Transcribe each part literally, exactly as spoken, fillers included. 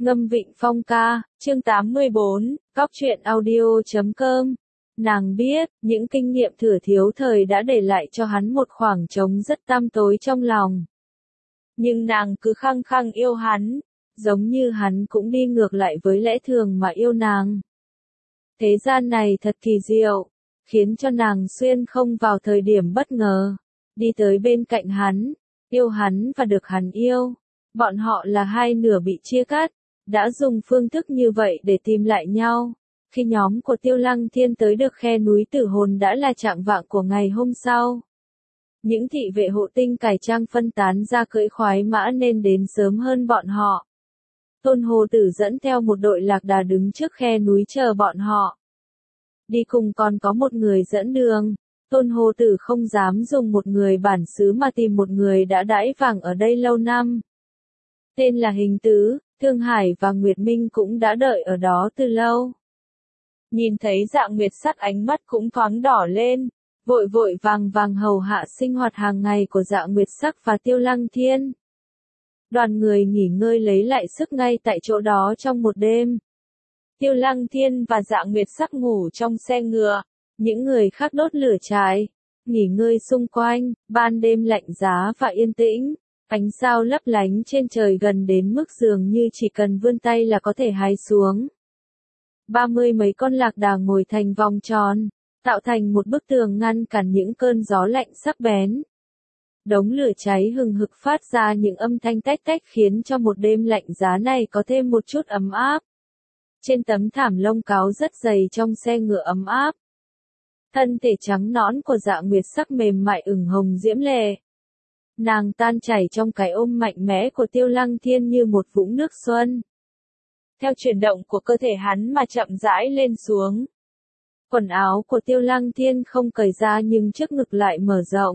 Ngâm Vịnh Phong ca, chương tám mươi bốn, cóc truyện audio chấm com. Nàng biết, những kinh nghiệm thừa thiếu thời đã để lại cho hắn một khoảng trống rất tăm tối trong lòng. Nhưng nàng cứ khăng khăng yêu hắn, giống như hắn cũng đi ngược lại với lẽ thường mà yêu nàng. Thế gian này thật kỳ diệu, khiến cho nàng xuyên không vào thời điểm bất ngờ, đi tới bên cạnh hắn, yêu hắn và được hắn yêu. Bọn họ là hai nửa bị chia cắt, đã dùng phương thức như vậy để tìm lại nhau. Khi nhóm của Tiêu Lăng Thiên tới được khe núi Tử Hồn đã là trạng vạng của ngày hôm sau. Những thị vệ hộ tinh cải trang phân tán ra cưỡi khoái mã nên đến sớm hơn bọn họ. Tôn Hồ Tử dẫn theo một đội lạc đà đứng trước khe núi chờ bọn họ. Đi cùng còn có một người dẫn đường. Tôn Hồ Tử không dám dùng một người bản xứ mà tìm một người đã đãi vàng ở đây lâu năm. Tên là Hình Tứ, Thương Hải và Nguyệt Minh cũng đã đợi ở đó từ lâu. Nhìn thấy Dạ Nguyệt Sắc ánh mắt cũng thoáng đỏ lên, vội vội vàng vàng hầu hạ sinh hoạt hàng ngày của Dạ Nguyệt Sắc và Tiêu Lăng Thiên. Đoàn người nghỉ ngơi lấy lại sức ngay tại chỗ đó trong một đêm. Tiêu Lăng Thiên và Dạ Nguyệt Sắc ngủ trong xe ngựa, những người khác đốt lửa trại, nghỉ ngơi xung quanh. Ban đêm lạnh giá và yên tĩnh, ánh sao lấp lánh trên trời gần đến mức dường như chỉ cần vươn tay là có thể hái xuống. Ba mươi mấy con lạc đà ngồi thành vòng tròn, tạo thành một bức tường ngăn cản những cơn gió lạnh sắc bén. Đống lửa cháy hừng hực phát ra những âm thanh tách tách khiến cho một đêm lạnh giá này có thêm một chút ấm áp. Trên tấm thảm lông cáo rất dày trong xe ngựa ấm áp. Thân thể trắng nõn của Dạ Nguyệt Sắc mềm mại ửng hồng diễm lệ. Nàng tan chảy trong cái ôm mạnh mẽ của Tiêu Lăng Thiên như một vũng nước xuân. Theo chuyển động của cơ thể hắn mà chậm rãi lên xuống. Quần áo của Tiêu Lăng Thiên không cởi ra nhưng trước ngực lại mở rộng.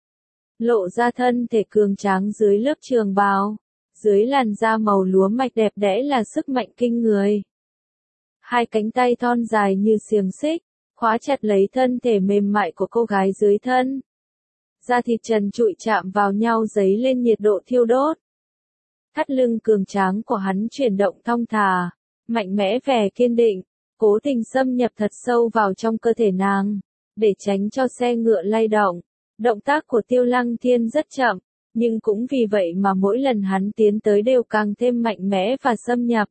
Lộ ra thân thể cường tráng dưới lớp trường bào. Dưới làn da màu lúa mạch đẹp đẽ là sức mạnh kinh người. Hai cánh tay thon dài như xiềng xích, khóa chặt lấy thân thể mềm mại của cô gái dưới thân. Da thịt trần trụi chạm vào nhau dấy lên nhiệt độ thiêu đốt. Thắt lưng cường tráng của hắn chuyển động thong thả, mạnh mẽ vẻ kiên định, cố tình xâm nhập thật sâu vào trong cơ thể nàng, để tránh cho xe ngựa lay động. Động tác của Tiêu Lăng Thiên rất chậm, nhưng cũng vì vậy mà mỗi lần hắn tiến tới đều càng thêm mạnh mẽ và xâm nhập.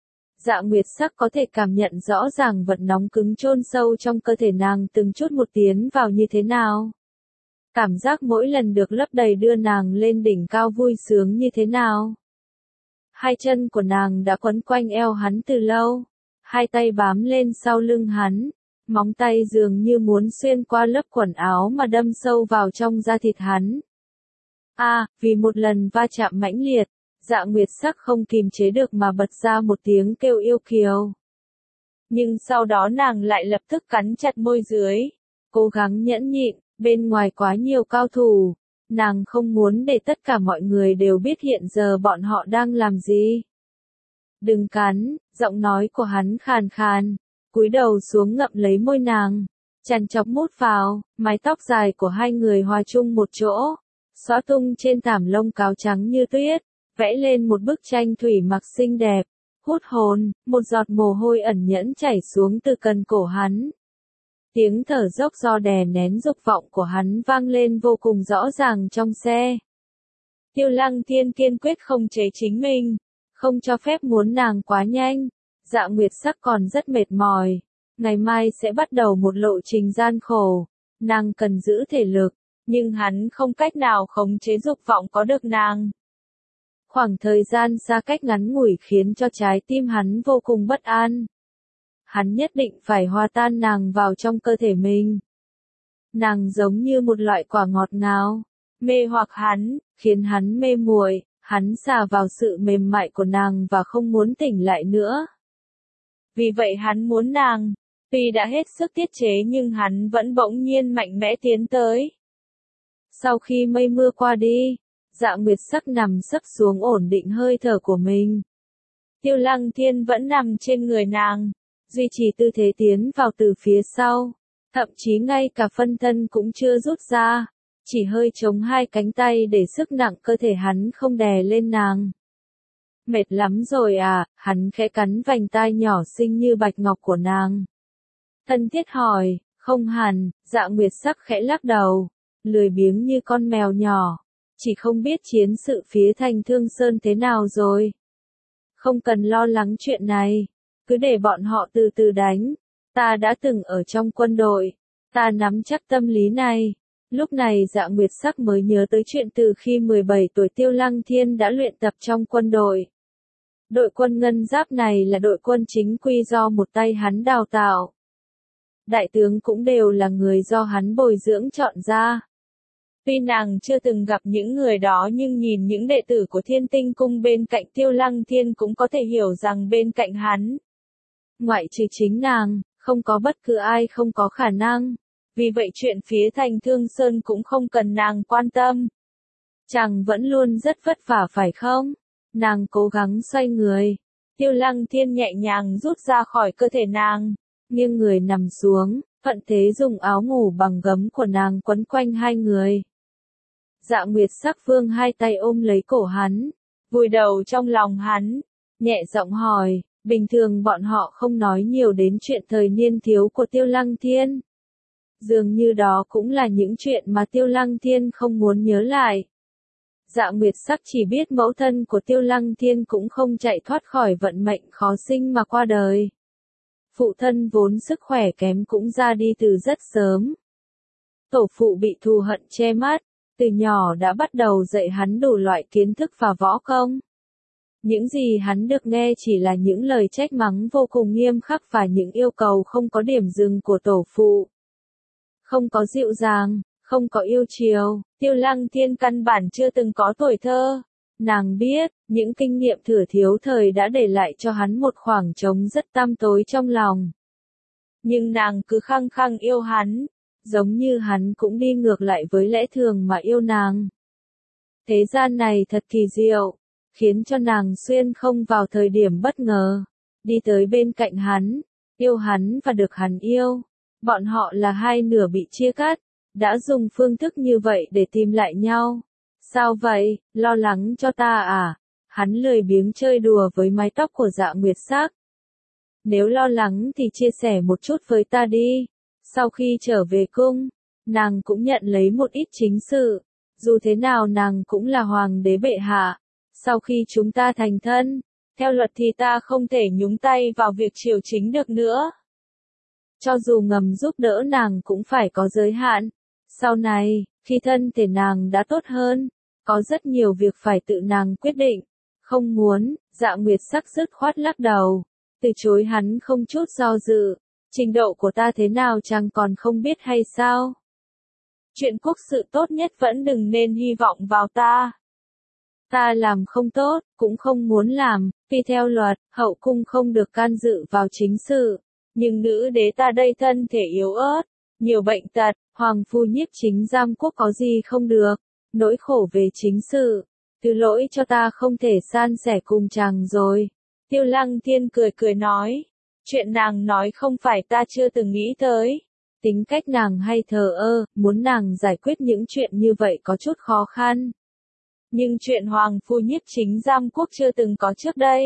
Dạ Nguyệt Sắc có thể cảm nhận rõ ràng vật nóng cứng chôn sâu trong cơ thể nàng từng chút một tiến vào như thế nào. Cảm giác mỗi lần được lấp đầy đưa nàng lên đỉnh cao vui sướng như thế nào. Hai chân của nàng đã quấn quanh eo hắn từ lâu, hai tay bám lên sau lưng hắn, móng tay dường như muốn xuyên qua lớp quần áo mà đâm sâu vào trong da thịt hắn. A, à, vì một lần va chạm mãnh liệt, Dạ Nguyệt Sắc không kìm chế được mà bật ra một tiếng kêu yêu kiều. Nhưng sau đó nàng lại lập tức cắn chặt môi dưới, cố gắng nhẫn nhịn, bên ngoài quá nhiều cao thủ, nàng không muốn để tất cả mọi người đều biết hiện giờ bọn họ đang làm gì. Đừng cắn, giọng nói của hắn khàn khàn, cúi đầu xuống ngậm lấy môi nàng, chằn chọc mút vào, mái tóc dài của hai người hòa chung một chỗ, xõa tung trên thảm lông cáo trắng như tuyết, vẽ lên một bức tranh thủy mặc xinh đẹp, hút hồn. Một giọt mồ hôi ẩn nhẫn chảy xuống từ cần cổ hắn. Tiếng thở dốc do đè nén dục vọng của hắn vang lên vô cùng rõ ràng trong xe. Tiêu Lăng Thiên kiên quyết không chế chính mình, không cho phép muốn nàng quá nhanh. Dạ Nguyệt Sắc còn rất mệt mỏi, ngày mai sẽ bắt đầu một lộ trình gian khổ, nàng cần giữ thể lực, nhưng hắn không cách nào khống chế dục vọng có được nàng. Khoảng thời gian xa cách ngắn ngủi khiến cho trái tim hắn vô cùng bất an. Hắn nhất định phải hòa tan nàng vào trong cơ thể mình. Nàng giống như một loại quả ngọt ngào, mê hoặc hắn, khiến hắn mê muội, hắn xà vào sự mềm mại của nàng và không muốn tỉnh lại nữa. Vì vậy hắn muốn nàng, tuy đã hết sức tiết chế nhưng hắn vẫn bỗng nhiên mạnh mẽ tiến tới. Sau khi mây mưa qua đi, Dạ Nguyệt Sắc nằm sấp xuống ổn định hơi thở của mình. Tiêu Lăng Thiên vẫn nằm trên người nàng, duy trì tư thế tiến vào từ phía sau, thậm chí ngay cả phân thân cũng chưa rút ra, chỉ hơi chống hai cánh tay để sức nặng cơ thể hắn không đè lên nàng. Mệt lắm rồi à, hắn khẽ cắn vành tai nhỏ xinh như bạch ngọc của nàng. Thân thiết hỏi, không hẳn, Dạ Nguyệt Sắc khẽ lắc đầu, lười biếng như con mèo nhỏ, chỉ không biết chiến sự phía thành Thương Sơn thế nào rồi. Không cần lo lắng chuyện này, cứ để bọn họ từ từ đánh, ta đã từng ở trong quân đội, ta nắm chắc tâm lý này. Lúc này Dạ Nguyệt Sắc mới nhớ tới chuyện từ khi mười bảy tuổi Tiêu Lăng Thiên đã luyện tập trong quân đội. Đội quân ngân giáp này là đội quân chính quy do một tay hắn đào tạo. Đại tướng cũng đều là người do hắn bồi dưỡng chọn ra. Tuy nàng chưa từng gặp những người đó nhưng nhìn những đệ tử của Thiên Tinh Cung bên cạnh Tiêu Lăng Thiên cũng có thể hiểu rằng bên cạnh hắn, ngoại trừ chính nàng, không có bất cứ ai không có khả năng. Vì vậy chuyện phía thành Thương Sơn cũng không cần nàng quan tâm. Chàng vẫn luôn rất vất vả phải không? Nàng cố gắng xoay người. Tiêu Lăng Thiên nhẹ nhàng rút ra khỏi cơ thể nàng, nghiêng người nằm xuống, thuận thế dùng áo ngủ bằng gấm của nàng quấn quanh hai người. Dạ Nguyệt Sắc vương hai tay ôm lấy cổ hắn, vùi đầu trong lòng hắn, nhẹ giọng hỏi, bình thường bọn họ không nói nhiều đến chuyện thời niên thiếu của Tiêu Lăng Thiên. Dường như đó cũng là những chuyện mà Tiêu Lăng Thiên không muốn nhớ lại. Dạ Nguyệt Sắc chỉ biết mẫu thân của Tiêu Lăng Thiên cũng không chạy thoát khỏi vận mệnh khó sinh mà qua đời. Phụ thân vốn sức khỏe kém cũng ra đi từ rất sớm. Tổ phụ bị thù hận che mắt, từ nhỏ đã bắt đầu dạy hắn đủ loại kiến thức và võ công. Những gì hắn được nghe chỉ là những lời trách mắng vô cùng nghiêm khắc và những yêu cầu không có điểm dừng của tổ phụ. Không có dịu dàng, không có yêu chiều, Tiêu Lăng Thiên căn bản chưa từng có tuổi thơ. Nàng biết, những kinh nghiệm thừa thiếu thời đã để lại cho hắn một khoảng trống rất tăm tối trong lòng. Nhưng nàng cứ khăng khăng yêu hắn, giống như hắn cũng đi ngược lại với lẽ thường mà yêu nàng. Thế gian này thật kỳ diệu, khiến cho nàng xuyên không vào thời điểm bất ngờ, đi tới bên cạnh hắn, yêu hắn và được hắn yêu. Bọn họ là hai nửa bị chia cắt, đã dùng phương thức như vậy để tìm lại nhau. Sao vậy, lo lắng cho ta à? Hắn lười biếng chơi đùa với mái tóc của Dạ Nguyệt Sắc. Nếu lo lắng thì chia sẻ một chút với ta đi. Sau khi trở về cung, nàng cũng nhận lấy một ít chính sự. Dù thế nào nàng cũng là hoàng đế bệ hạ. Sau khi chúng ta thành thân, theo luật thì ta không thể nhúng tay vào việc triều chính được nữa. Cho dù ngầm giúp đỡ nàng cũng phải có giới hạn. Sau này, khi thân thể nàng đã tốt hơn, có rất nhiều việc phải tự nàng quyết định. Không muốn, Dạ Nguyệt Sắc dứt khoát lắc đầu, từ chối hắn không chút do dự. Trình độ của ta thế nào chàng còn không biết hay sao? Chuyện quốc sự tốt nhất vẫn đừng nên hy vọng vào ta. Ta làm không tốt, cũng không muốn làm, vì theo luật, hậu cung không được can dự vào chính sự. Nhưng nữ đế ta đây thân thể yếu ớt, nhiều bệnh tật, hoàng phu nhiếp chính giam quốc có gì không được, nỗi khổ về chính sự, thứ lỗi cho ta không thể san sẻ cùng chàng rồi. Tiêu Lăng Thiên cười cười nói, chuyện nàng nói không phải ta chưa từng nghĩ tới. Tính cách nàng hay thờ ơ, muốn nàng giải quyết những chuyện như vậy có chút khó khăn. Nhưng chuyện hoàng phu nhiếp chính giam quốc chưa từng có trước đây,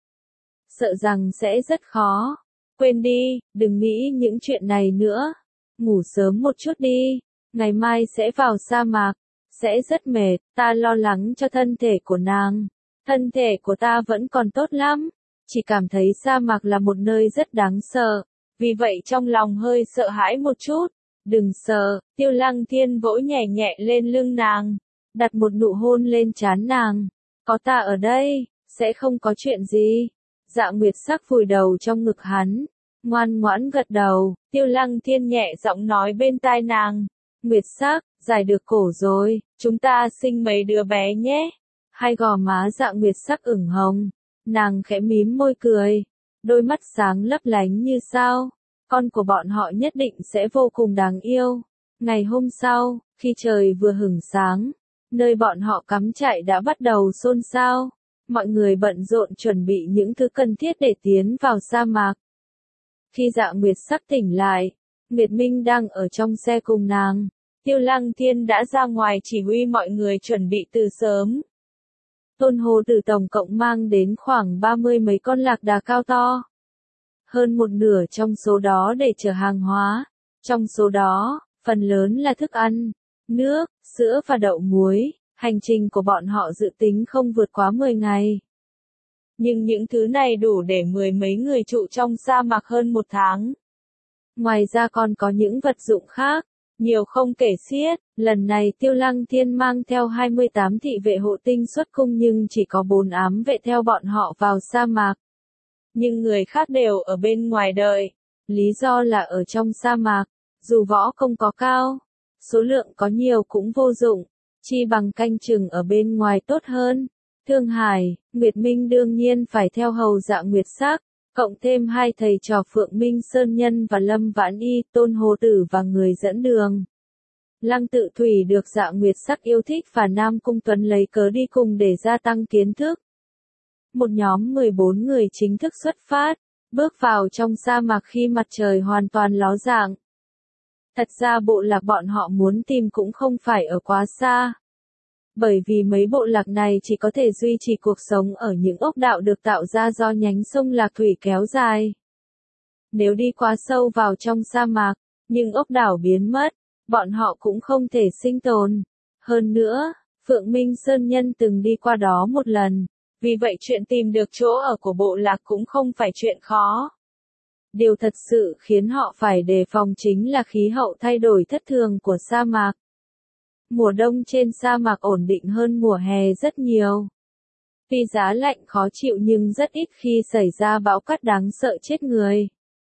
sợ rằng sẽ rất khó. Quên đi, đừng nghĩ những chuyện này nữa. Ngủ sớm một chút đi, ngày mai sẽ vào sa mạc, sẽ rất mệt, ta lo lắng cho thân thể của nàng. Thân thể của ta vẫn còn tốt lắm, chỉ cảm thấy sa mạc là một nơi rất đáng sợ, vì vậy trong lòng hơi sợ hãi một chút. Đừng sợ, Tiêu Lăng Thiên vỗ nhẹ nhẹ lên lưng nàng, đặt một nụ hôn lên trán nàng. Có ta ở đây, sẽ không có chuyện gì. Dạ Nguyệt Sắc vùi đầu trong ngực hắn, ngoan ngoãn gật đầu. Tiêu Lăng Thiên nhẹ giọng nói bên tai nàng, Nguyệt Sắc, giải được cổ rồi, chúng ta sinh mấy đứa bé nhé. Hai gò má Dạ Nguyệt Sắc ửng hồng, nàng khẽ mím môi cười, đôi mắt sáng lấp lánh như sao. Con của bọn họ nhất định sẽ vô cùng đáng yêu. Ngày hôm sau, khi trời vừa hửng sáng, nơi bọn họ cắm trại đã bắt đầu xôn xao. Mọi người bận rộn chuẩn bị những thứ cần thiết để tiến vào sa mạc. Khi Dạ Nguyệt Sắc tỉnh lại, Nguyệt Minh đang ở trong xe cùng nàng. Tiêu Lăng Thiên đã ra ngoài chỉ huy mọi người chuẩn bị từ sớm. Tôn Hồ Tử tổng cộng mang đến khoảng ba mươi mấy con lạc đà cao to. Hơn một nửa trong số đó để chở hàng hóa. Trong số đó, phần lớn là thức ăn, nước, sữa và đậu muối. Hành trình của bọn họ dự tính không vượt quá mười ngày. Nhưng những thứ này đủ để mười mấy người trụ trong sa mạc hơn một tháng. Ngoài ra còn có những vật dụng khác, nhiều không kể xiết. Lần này Tiêu Lăng Thiên mang theo hai mươi tám thị vệ hộ tinh xuất cung nhưng chỉ có bốn ám vệ theo bọn họ vào sa mạc. Nhưng người khác đều ở bên ngoài đợi. Lý do là ở trong sa mạc, dù võ công có cao, số lượng có nhiều cũng vô dụng, chi bằng canh chừng ở bên ngoài tốt hơn. Thương Hải, Nguyệt Minh đương nhiên phải theo hầu Dạ Nguyệt Sắc, cộng thêm hai thầy trò Phượng Minh Sơn Nhân và Lâm Vãn Y, Tôn Hồ Tử và người dẫn đường. Lăng Tự Thủy được Dạ Nguyệt Sắc yêu thích và Nam Cung Tuấn lấy cớ đi cùng để gia tăng kiến thức. Một nhóm mười bốn người chính thức xuất phát, bước vào trong sa mạc khi mặt trời hoàn toàn ló dạng. Thật ra bộ lạc bọn họ muốn tìm cũng không phải ở quá xa. Bởi vì mấy bộ lạc này chỉ có thể duy trì cuộc sống ở những ốc đảo được tạo ra do nhánh sông Lạc Thủy kéo dài. Nếu đi quá sâu vào trong sa mạc, nhưng ốc đảo biến mất, bọn họ cũng không thể sinh tồn. Hơn nữa, Phượng Minh Sơn Nhân từng đi qua đó một lần, vì vậy chuyện tìm được chỗ ở của bộ lạc cũng không phải chuyện khó. Điều thật sự khiến họ phải đề phòng chính là khí hậu thay đổi thất thường của sa mạc. Mùa đông trên sa mạc ổn định hơn mùa hè rất nhiều. Tuy giá lạnh khó chịu nhưng rất ít khi xảy ra bão cát đáng sợ chết người.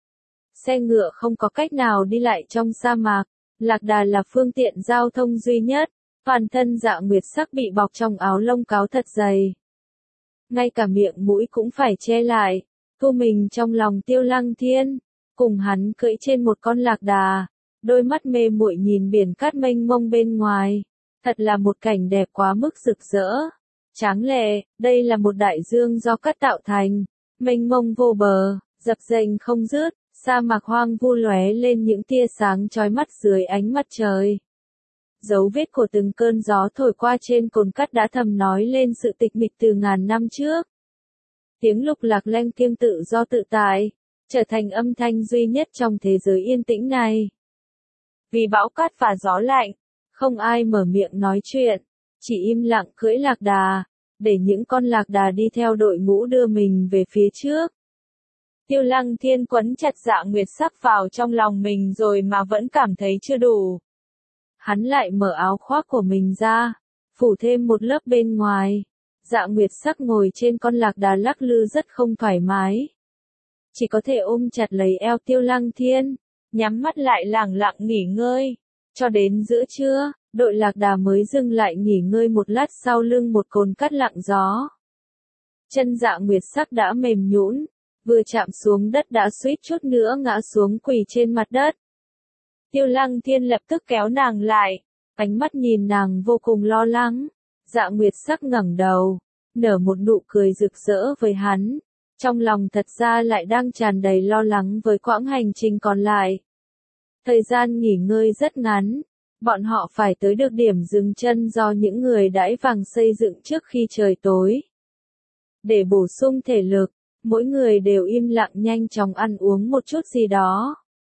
Xe ngựa không có cách nào đi lại trong sa mạc, lạc đà là phương tiện giao thông duy nhất, toàn thân Dạ Nguyệt Sắc bị bọc trong áo lông cáo thật dày. Ngay cả miệng mũi cũng phải che lại, thu mình trong lòng Tiêu Lăng Thiên, cùng hắn cưỡi trên một con lạc đà. Đôi mắt mê muội nhìn biển cát mênh mông bên ngoài, thật là một cảnh đẹp quá mức rực rỡ, tráng lệ. Đây là một đại dương do cát tạo thành, mênh mông vô bờ, dập dềnh không dứt, sa mạc hoang vu lóe lên những tia sáng chói mắt dưới ánh mặt trời. Dấu vết của từng cơn gió thổi qua trên cồn cát đã thầm nói lên sự tịch mịch từ ngàn năm trước. Tiếng lục lạc leng kiêng tự do tự tại, trở thành âm thanh duy nhất trong thế giới yên tĩnh này. Vì bão cát và gió lạnh, không ai mở miệng nói chuyện, chỉ im lặng cưỡi lạc đà, để những con lạc đà đi theo đội ngũ đưa mình về phía trước. Tiêu Lăng Thiên quấn chặt Dạ Nguyệt Sắc vào trong lòng mình rồi mà vẫn cảm thấy chưa đủ. Hắn lại mở áo khoác của mình ra, phủ thêm một lớp bên ngoài. Dạ Nguyệt Sắc ngồi trên con lạc đà lắc lư rất không thoải mái. Chỉ có thể ôm chặt lấy eo Tiêu Lăng Thiên, nhắm mắt lại lẳng lặng nghỉ ngơi. Cho đến giữa trưa, đội lạc đà mới dừng lại nghỉ ngơi một lát sau lưng một cồn cát lặng gió. Chân Dạ Nguyệt Sắc đã mềm nhũn, vừa chạm xuống đất đã suýt chút nữa ngã xuống quỳ trên mặt đất. Tiêu Lăng Thiên lập tức kéo nàng lại, ánh mắt nhìn nàng vô cùng lo lắng. Dạ Nguyệt Sắc ngẩng đầu, nở một nụ cười rực rỡ với hắn. Trong lòng thật ra lại đang tràn đầy lo lắng với quãng hành trình còn lại. Thời gian nghỉ ngơi rất ngắn, bọn họ phải tới được điểm dừng chân do những người đãi vàng xây dựng trước khi trời tối. Để bổ sung thể lực, mỗi người đều im lặng nhanh chóng ăn uống một chút gì đó.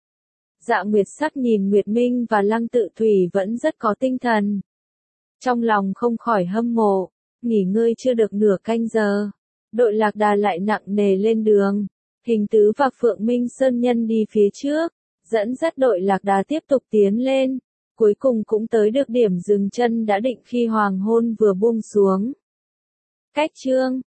Dạ Nguyệt Sắc nhìn Nguyệt Minh và Lăng Tự Thủy vẫn rất có tinh thần. Trong lòng không khỏi hâm mộ, nghỉ ngơi chưa được nửa canh giờ. Đội lạc đà lại nặng nề lên đường. Hình Tứ và Phượng Minh Sơn Nhân đi phía trước, dẫn dắt đội lạc đà tiếp tục tiến lên. Cuối cùng cũng tới được điểm dừng chân đã định khi hoàng hôn vừa buông xuống. Cách chương